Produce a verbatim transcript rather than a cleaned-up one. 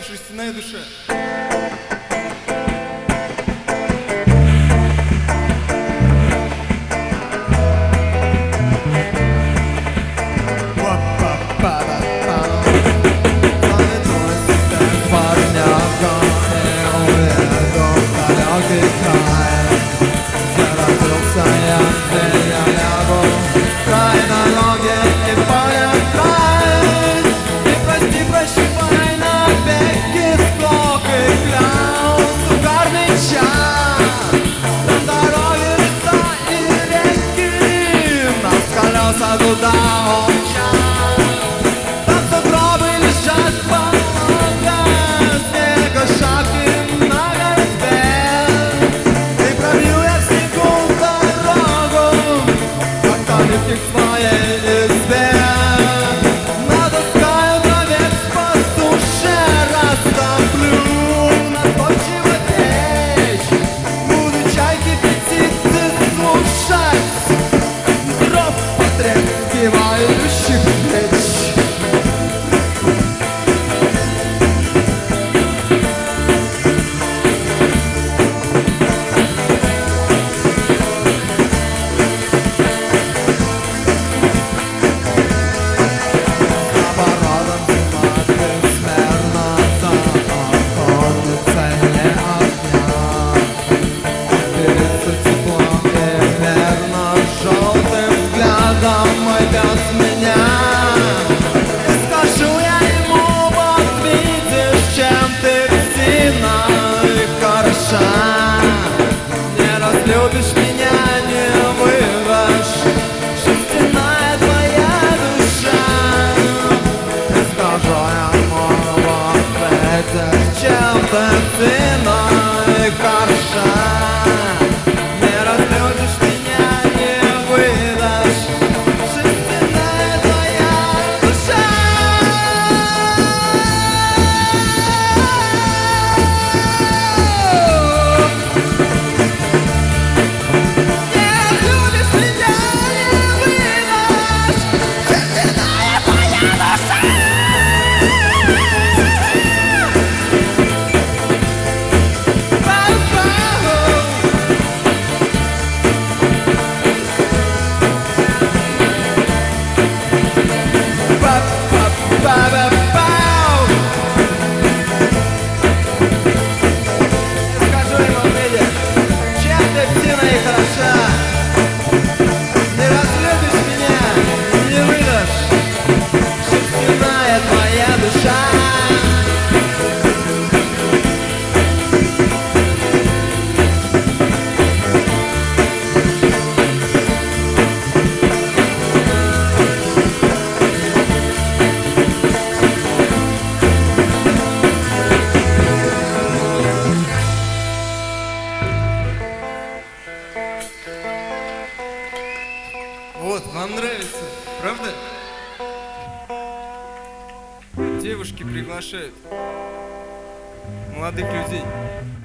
«Шерстяная душа». Туда он там сугробы лежат много, снега шапки на голове. И пробью я в снегу дорогу, как домик к своей избе. Натаскаю дровец по суше, растоплю настойчиво печь. Буду чайки птицы слушать, дров потрескивающих плеч. Любишь меня, не выдашь, шерстяная твоя душа. И скажу я ему в ответе, чем ты ценой хороша. Не разлюбишь меня, не выдашь, шерстяная твоя душа. Вот, вам нравится, правда? Девушки приглашают молодых людей.